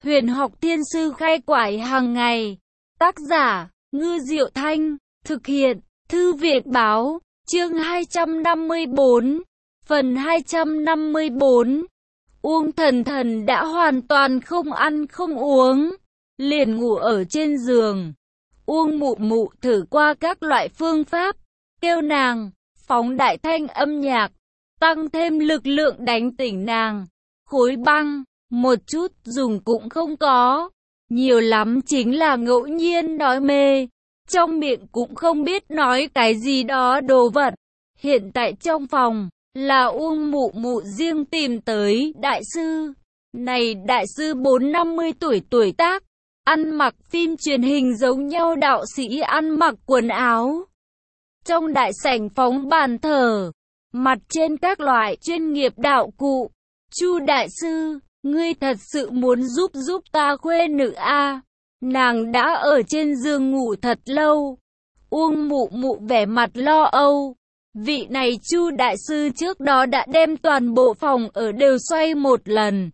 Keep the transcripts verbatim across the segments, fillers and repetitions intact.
Huyền học thiên sư khai quải hàng ngày. Tác giả, Ngư Diệu Thanh. Thực hiện, Thư viện báo. Chương hai trăm năm mươi tư. Phần hai trăm năm mươi tư. Uông Thần Thần đã hoàn toàn không ăn không uống, liền ngủ ở trên giường. Uông Mụ Mụ thử qua các loại phương pháp, kêu nàng, phóng đại thanh âm nhạc, tăng thêm lực lượng đánh tỉnh nàng. Khối băng, một chút dùng cũng không có, nhiều lắm chính là ngẫu nhiên nói mê, trong miệng cũng không biết nói cái gì đó đồ vật. Hiện tại trong phòng, là Uông Mụ Mụ riêng tìm tới đại sư. Này đại sư bốn năm mươi tuổi tuổi tác, ăn mặc phim truyền hình giống nhau đạo sĩ ăn mặc quần áo. Trong đại sảnh phóng bàn thờ, mặt trên các loại chuyên nghiệp đạo cụ. Chu đại sư, ngươi thật sự muốn giúp giúp ta khuê nữ a? Nàng đã ở trên giường ngủ thật lâu. Uông Mụ Mụ vẻ mặt lo âu. Vị này Chu đại sư trước đó đã đem toàn bộ phòng ở đều xoay một lần.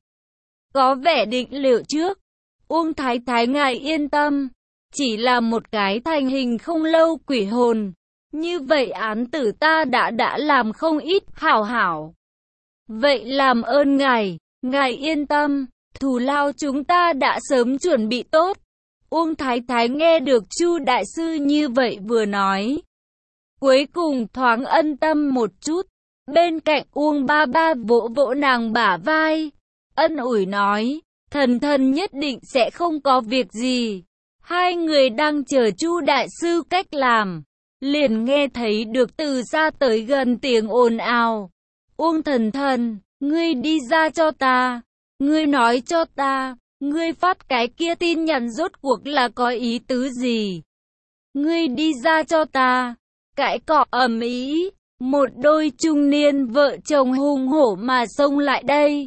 Có vẻ định liệu trước. Uông Thái Thái ngài yên tâm, chỉ là một cái thành hình không lâu quỷ hồn. Như vậy án tử ta đã đã làm không ít, hảo hảo. Vậy làm ơn ngài, ngài yên tâm, thù lao chúng ta đã sớm chuẩn bị tốt. Uông Thái Thái nghe được Chu đại sư như vậy vừa nói, cuối cùng thoáng ân tâm một chút. Bên cạnh Uông ba ba vỗ vỗ nàng bả vai, ân ủi nói, Thần Thần nhất định sẽ không có việc gì. Hai người đang chờ Chu đại sư cách làm, liền nghe thấy được từ xa tới gần tiếng ồn ào. Uông Thần Thần, ngươi đi ra cho ta, ngươi nói cho ta, ngươi phát cái kia tin nhắn rốt cuộc là có ý tứ gì? Ngươi đi ra cho ta. Cãi cọ ầm ĩ, một đôi trung niên vợ chồng hùng hổ mà xông lại đây.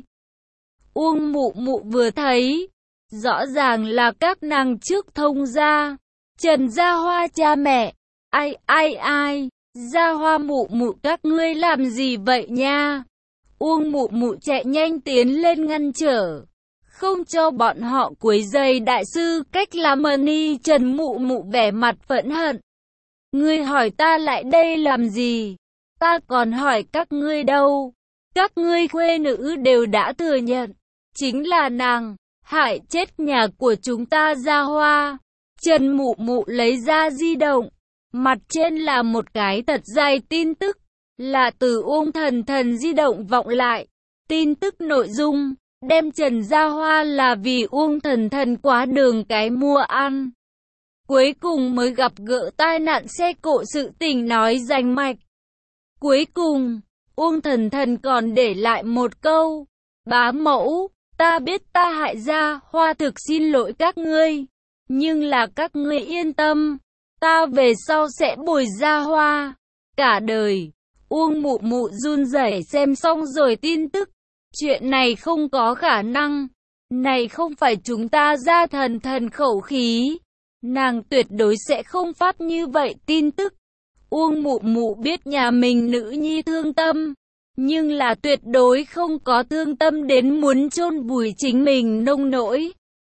Uông Mụ Mụ vừa thấy, rõ ràng là các nàng trước thông gia, Trần Gia Hoa cha mẹ. Ai ai ai, Gia Hoa Mụ Mụ các ngươi làm gì vậy nha? Uông Mụ Mụ chạy nhanh tiến lên ngăn trở, không cho bọn họ quấy rầy đại sư cách làm ơn. Trần Mụ Mụ vẻ mặt phẫn hận. Ngươi hỏi ta lại đây làm gì? Ta còn hỏi các ngươi đâu? Các ngươi khuê nữ đều đã thừa nhận, chính là nàng hại chết nhà của chúng ta Gia Hoa. Trần Mụ Mụ lấy ra di động, mặt trên là một cái thật dài tin tức, là từ Uông Thần Thần di động vọng lại. Tin tức nội dung, đem Trần Gia Hoa là vì Uông Thần Thần quá đường cái mua ăn, cuối cùng mới gặp gỡ tai nạn xe cộ sự tình nói rành mạch. Cuối cùng, Uông Thần Thần còn để lại một câu, bá mẫu, ta biết ta hại Gia Hoa, thực xin lỗi các ngươi, nhưng là các ngươi yên tâm, ta về sau sẽ bồi Gia Hoa cả đời. Uông Mụ Mụ run rẩy xem xong rồi tin tức, chuyện này không có khả năng, này không phải chúng ta Gia Thần Thần khẩu khí, nàng tuyệt đối sẽ không phát như vậy tin tức. Uông Mụ Mụ biết nhà mình nữ nhi thương tâm, nhưng là tuyệt đối không có thương tâm đến muốn chôn vùi chính mình nông nỗi.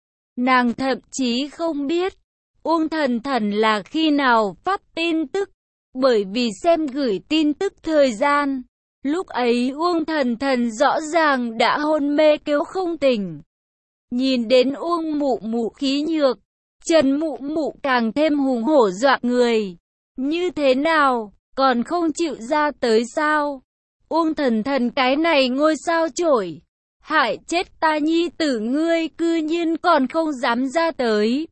Nàng thậm chí không biết Uông Thần Thần là khi nào phát tin tức, bởi vì xem gửi tin tức thời gian, lúc ấy Uông Thần Thần rõ ràng đã hôn mê kêu không tỉnh. Nhìn đến Uông Mụ Mụ khí nhược, Trần Mụ Mụ càng thêm hùng hổ dọa người. Như thế nào, còn không chịu ra tới sao? Uông Thần Thần cái này ngôi sao chổi, hại chết ta nhi tử ngươi cư nhiên còn không dám ra tới.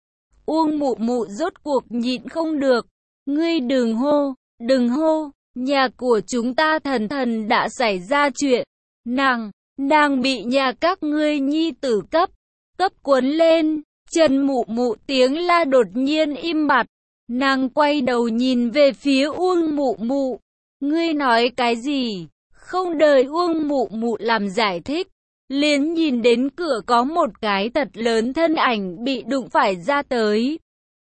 Uông Mụ Mụ rốt cuộc nhịn không được, ngươi đừng hô, đừng hô, nhà của chúng ta Thần Thần đã xảy ra chuyện, nàng, nàng bị nhà các ngươi nhi tử cấp, cấp cuốn lên. Trần Mụ Mụ tiếng la đột nhiên im bặt, nàng quay đầu nhìn về phía Uông Mụ Mụ, ngươi nói cái gì? Không đợi Uông Mụ Mụ làm giải thích, liền nhìn đến cửa có một cái thật lớn thân ảnh bị đụng phải ra tới.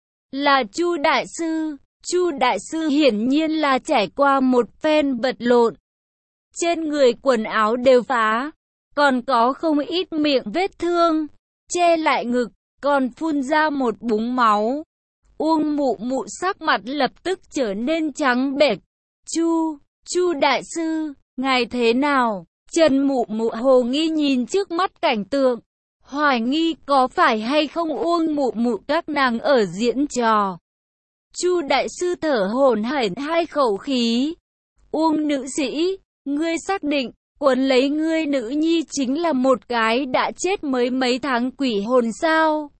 Là Chu đại sư. Chu đại sư hiển nhiên là trải qua một phen vật lộn, trên người quần áo đều phá, còn có không ít miệng vết thương. che lại ngực, còn phun ra một búng máu. Uông Mụ Mụ sắc mặt lập tức trở nên trắng bệch. Chu, Chu đại sư, ngài thế nào? Trần Mụ Mụ hồ nghi nhìn trước mắt cảnh tượng, hoài nghi có phải hay không Uông Mụ Mụ các nàng ở diễn trò. Chu đại sư thở hổn hển hai khẩu khí. Uông nữ sĩ, ngươi xác định, quấn lấy ngươi nữ nhi chính là một cái đã chết mới mấy tháng quỷ hồn sao?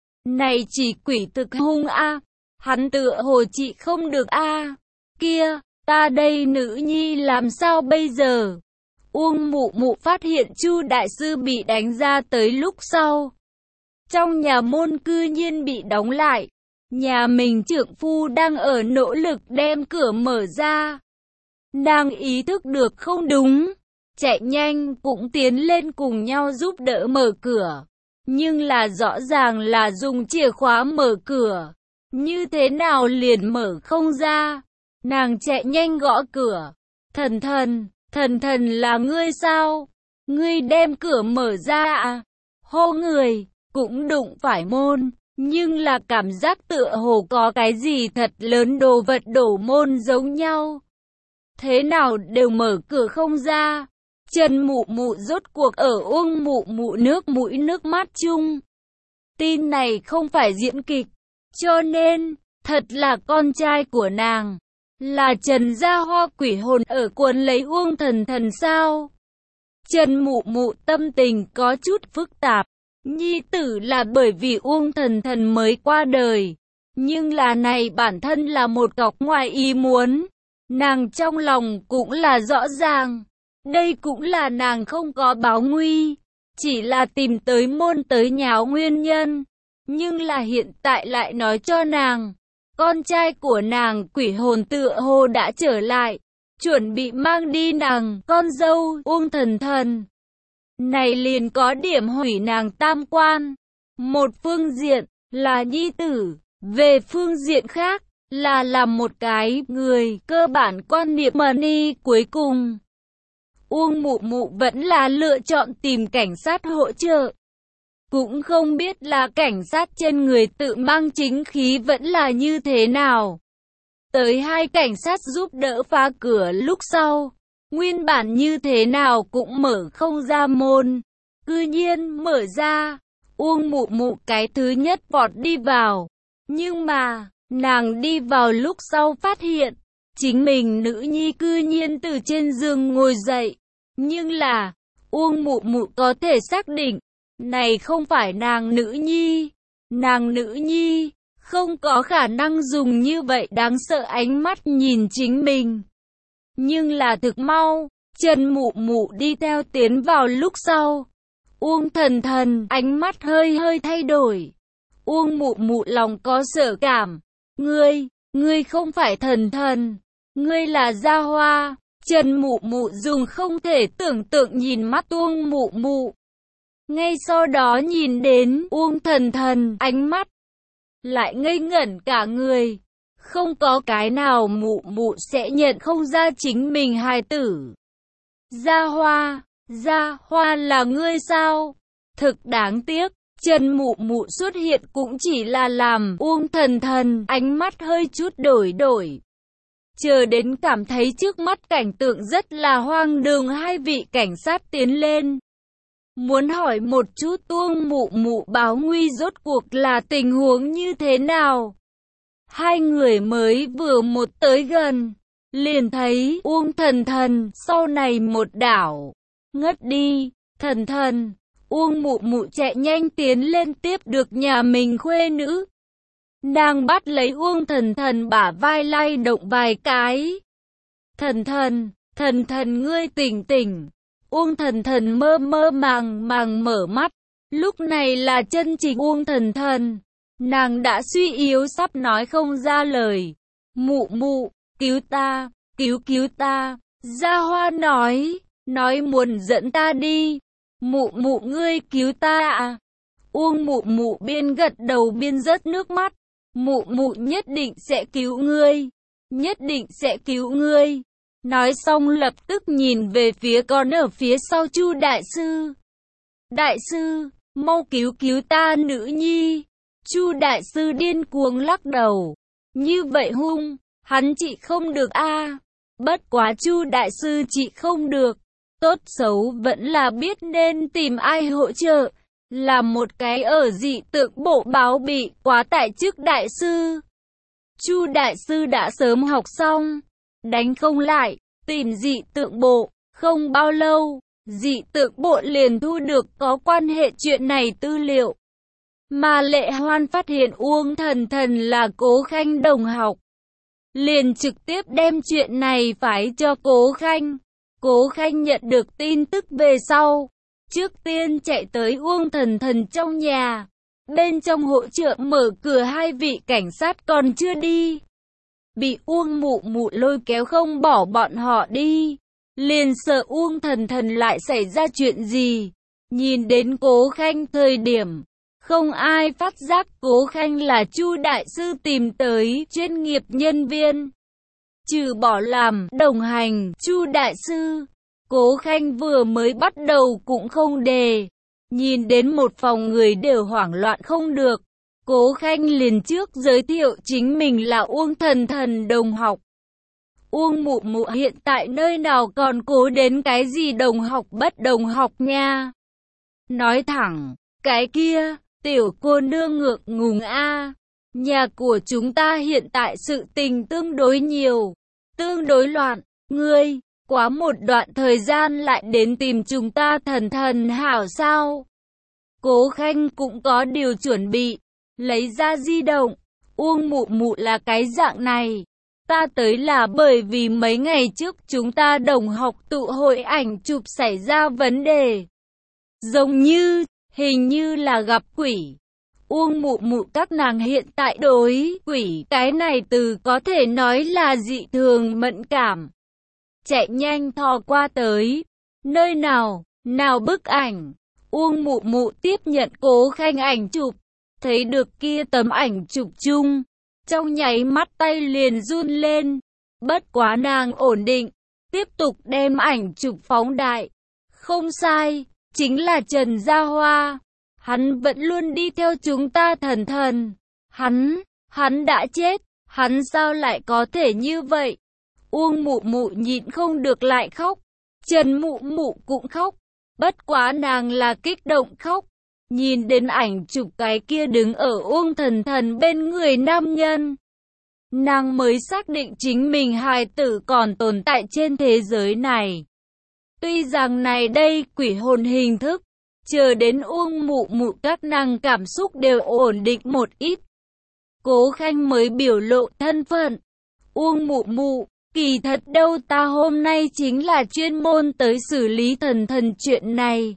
Này chỉ quỷ thực hung a, hắn tựa hồ trị không được a. Kia, ta đây nữ nhi làm sao bây giờ? Uông Mụ Mụ phát hiện Chu đại sư bị đánh ra tới lúc sau. Trong nhà môn cư nhiên bị đóng lại. Nhà mình trượng phu đang ở nỗ lực đem cửa mở ra. Nàng ý thức được không đúng, chạy nhanh cũng tiến lên cùng nhau giúp đỡ mở cửa. Nhưng là rõ ràng là dùng chìa khóa mở cửa, như thế nào liền mở không ra. Nàng chạy nhanh gõ cửa. Thần thần, thần thần là ngươi sao? Ngươi đem cửa mở ra à? Hô người, cũng đụng phải môn. Nhưng là cảm giác tựa hồ có cái gì thật lớn đồ vật đổ môn giống nhau. Thế nào đều mở cửa không ra. Trần Mụ Mụ rốt cuộc ở Uông Mụ Mụ nước mũi nước mắt chung. Tin này không phải diễn kịch, cho nên, thật là con trai của nàng. Là Trần Gia Hoa quỷ hồn ở quấn lấy Uông thần thần sao? Trần Mụ Mụ tâm tình có chút phức tạp. Nhi tử là bởi vì Uông thần thần mới qua đời. Nhưng là này bản thân là một cọc ngoài ý muốn. Nàng trong lòng cũng là rõ ràng. Đây cũng là nàng không có báo nguy. Chỉ là tìm tới môn tới nháo nguyên nhân. Nhưng là hiện tại lại nói cho nàng. Con trai của nàng quỷ hồn tựa hồ đã trở lại. Chuẩn bị mang đi nàng con dâu Uông thần thần. Này liền có điểm hủy nàng tam quan. Một phương diện là nhi tử, về phương diện khác là làm một cái người cơ bản quan niệm money cuối cùng. Uông Mụ Mụ vẫn là lựa chọn tìm cảnh sát hỗ trợ. Cũng không biết là cảnh sát trên người tự mang chính khí vẫn là như thế nào. Tới hai cảnh sát giúp đỡ phá cửa lúc sau. Nguyên bản như thế nào cũng mở không ra môn. Cư nhiên mở ra. Uông Mụ Mụ cái thứ nhất vọt đi vào. Nhưng mà, nàng đi vào lúc sau phát hiện. Chính mình nữ nhi cư nhiên từ trên giường ngồi dậy. Nhưng là, Uông Mụ Mụ có thể xác định. Này không phải nàng nữ nhi. Nàng nữ nhi, không có khả năng dùng như vậy đáng sợ ánh mắt nhìn chính mình. Nhưng là thực mau, Trần Mụ Mụ đi theo tiến vào lúc sau. Uông thần thần, ánh mắt hơi hơi thay đổi. Uông Mụ Mụ lòng có sợ cảm. Ngươi, ngươi không phải thần thần. Ngươi là Gia Hoa. Trần Mụ Mụ dùng không thể tưởng tượng nhìn mắt Uông Mụ Mụ. Ngay sau đó nhìn đến Uông thần thần, ánh mắt lại ngây ngẩn cả người. Không có cái nào Mụ Mụ sẽ nhận không ra chính mình hài tử. Gia Hoa, Gia Hoa là ngươi sao? Thực đáng tiếc, Trần Mụ Mụ xuất hiện cũng chỉ là làm Uông thần thần, ánh mắt hơi chút đổi đổi. Chờ đến cảm thấy trước mắt cảnh tượng rất là hoang đường, hai vị cảnh sát tiến lên. Muốn hỏi một chút Uông Mụ Mụ báo nguy rốt cuộc là tình huống như thế nào? Hai người mới vừa một tới gần, liền thấy Uông thần thần sau này một đảo, ngất đi. Thần thần, Uông Mụ Mụ chạy nhanh tiến lên tiếp được nhà mình khuê nữ. Nàng bắt lấy Uông thần thần bả vai lay động vài cái. Thần thần, thần thần ngươi tỉnh tỉnh. Uông thần thần mơ mơ màng màng mở mắt. Lúc này là chân chính Uông thần thần. Nàng đã suy yếu sắp nói không ra lời. Mụ Mụ, cứu ta, cứu cứu ta. Gia Hoa nói, nói muốn dẫn ta đi. Mụ Mụ ngươi cứu ta à? Uông Mụ Mụ biên gật đầu biên rớt nước mắt. Mụ Mụ nhất định sẽ cứu ngươi. Nhất định sẽ cứu ngươi. Nói xong lập tức nhìn về phía con ở phía sau Chu đại sư. Đại sư, mau cứu cứu ta nữ nhi. Chu đại sư điên cuồng lắc đầu. Như vậy hung, hắn trị không được a. Bất quá Chu đại sư trị không được, tốt xấu vẫn là biết nên tìm ai hỗ trợ. Là một cái ở dị tượng bộ báo bị quá tải chức đại sư. Chu đại sư đã sớm học xong, đánh không lại, tìm dị tượng bộ, không bao lâu, dị tượng bộ liền thu được có quan hệ chuyện này tư liệu. Mà Lệ Hoan phát hiện Uông Thần Thần là Cố Khanh đồng học, liền trực tiếp đem chuyện này phái cho Cố Khanh. Cố Khanh nhận được tin tức về sau, trước tiên chạy tới Uông Thần Thần trong nhà, bên trong hỗ trợ mở cửa. Hai vị cảnh sát còn chưa đi, bị Uông Mụ Mụ lôi kéo không bỏ bọn họ đi, liền sợ Uông Thần Thần lại xảy ra chuyện gì. Nhìn đến Cố Khanh thời điểm, không ai phát giác Cố Khanh là Chu đại sư tìm tới chuyên nghiệp nhân viên. Trừ bỏ làm đồng hành Chu đại sư, Cố Khanh vừa mới bắt đầu cũng không đề. Nhìn đến một phòng người đều hoảng loạn không được, Cố Khanh liền trước giới thiệu chính mình là Uông Thần Thần đồng học. Uông Mụ Mụ hiện tại nơi nào còn cố đến cái gì đồng học bất đồng học nha. Nói thẳng, cái kia, tiểu cô nương ngượng ngùng a. Nhà của chúng ta hiện tại sự tình tương đối nhiều, tương đối loạn, ngươi, quá một đoạn thời gian lại đến tìm chúng ta Thần Thần hảo sao. Cố Khanh cũng có điều chuẩn bị, lấy ra di động. Uông Mụ Mụ là cái dạng này, ta tới là bởi vì mấy ngày trước chúng ta đồng học tụ hội ảnh chụp xảy ra vấn đề. Giống như, hình như là gặp quỷ. Uông Mụ Mụ các nàng hiện tại đối quỷ cái này từ có thể nói là dị thường mẫn cảm. Chạy nhanh thò qua tới. Nơi nào, nào bức ảnh. Uông Mụ Mụ tiếp nhận Cố Khanh ảnh chụp, thấy được kia tấm ảnh chụp chung, trong nháy mắt tay liền run lên. Bất quá nàng ổn định, tiếp tục đem ảnh chụp phóng đại. Không sai, chính là Trần Gia Hoa. Hắn vẫn luôn đi theo chúng ta Thần Thần. Hắn, hắn đã chết, hắn sao lại có thể như vậy? Uông Mụ Mụ nhịn không được lại khóc. Trần Mụ Mụ cũng khóc. Bất quá nàng là kích động khóc. Nhìn đến ảnh chụp cái kia đứng ở Uông Thần Thần bên người nam nhân, nàng mới xác định chính mình hài tử còn tồn tại trên thế giới này. Tuy rằng này đây quỷ hồn hình thức, chờ đến Uông Mụ Mụ các nàng cảm xúc đều ổn định một ít, Cố Khanh mới biểu lộ thân phận. Uông Mụ Mụ, kỳ thật đâu ta hôm nay chính là chuyên môn tới xử lý Thần Thần chuyện này.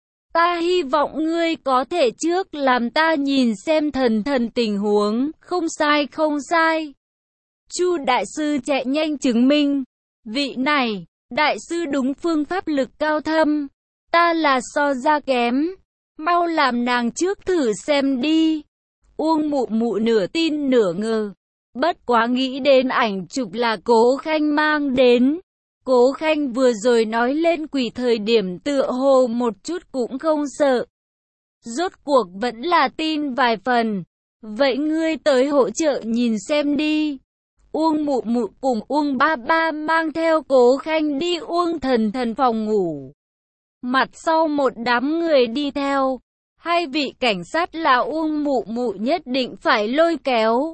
Ta hy vọng ngươi có thể trước làm ta nhìn xem Thần Thần tình huống, không sai không sai. Chu đại sư chạy nhanh chứng minh, vị này, đại sư đúng phương pháp lực cao thâm, ta là so ra kém, mau làm nàng trước thử xem đi. Uông Mụ Mụ nửa tin nửa ngờ, bất quá nghĩ đến ảnh chụp là Cố Khanh mang đến. Cố Khanh vừa rồi nói lên quỷ thời điểm tựa hồ một chút cũng không sợ. Rốt cuộc vẫn là tin vài phần. Vậy ngươi tới hỗ trợ nhìn xem đi. Uông Mụ Mụ cùng Uông Ba Ba mang theo Cố Khanh đi Uông Thần Thần phòng ngủ. Mặt sau một đám người đi theo. Hai vị cảnh sát là Uông Mụ Mụ nhất định phải lôi kéo.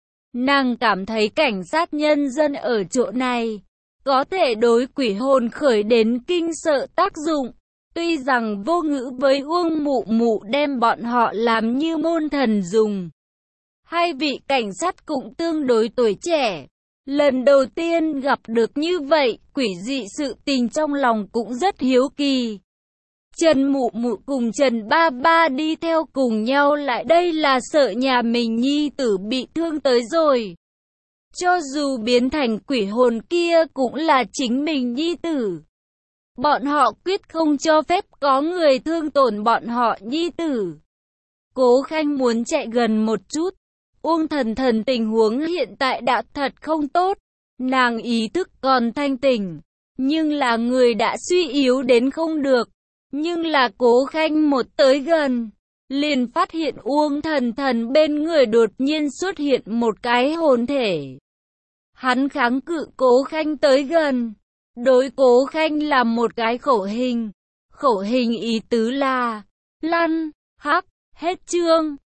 Nàng cảm thấy cảnh sát nhân dân ở chỗ này có thể đối quỷ hồn khởi đến kinh sợ tác dụng. Tuy rằng vô ngữ với Uông Mụ Mụ đem bọn họ làm như môn thần dùng. Hai vị cảnh sát cũng tương đối tuổi trẻ, lần đầu tiên gặp được như vậy, quỷ dị sự tình trong lòng cũng rất hiếu kỳ. Trần Mụ Mụ cùng Trần Ba Ba đi theo cùng nhau lại đây là sợ nhà mình nhi tử bị thương tới rồi. Cho dù biến thành quỷ hồn kia cũng là chính mình nhi tử. Bọn họ quyết không cho phép có người thương tổn bọn họ nhi tử. Cố Khanh muốn chạy gần một chút. Uông Thần Thần tình huống hiện tại đã thật không tốt. Nàng ý thức còn thanh tỉnh, nhưng là người đã suy yếu đến không được. Nhưng là Cố Khanh một tới gần, liền phát hiện Uông Thần Thần bên người đột nhiên xuất hiện một cái hồn thể. Hắn kháng cự Cố Khanh tới gần, đối Cố Khanh là một cái khẩu hình. Khẩu hình ý tứ là, lăn, hắc, hết chương.